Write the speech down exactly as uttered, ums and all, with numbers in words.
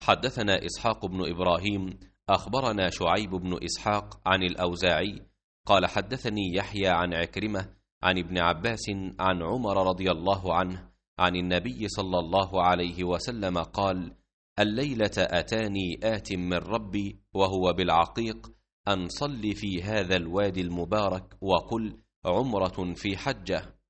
حدثنا إسحاق بن إبراهيم أخبرنا شعيب بن إسحاق عن الأوزاعي قال حدثني يحيى عن عكرمة عن ابن عباس عن عمر رضي الله عنه عن النبي صلى الله عليه وسلم قال: الليلة أتاني آت من ربي وهو بالعقيق أن صل في هذا الوادي المبارك وقل عمرة في حجة.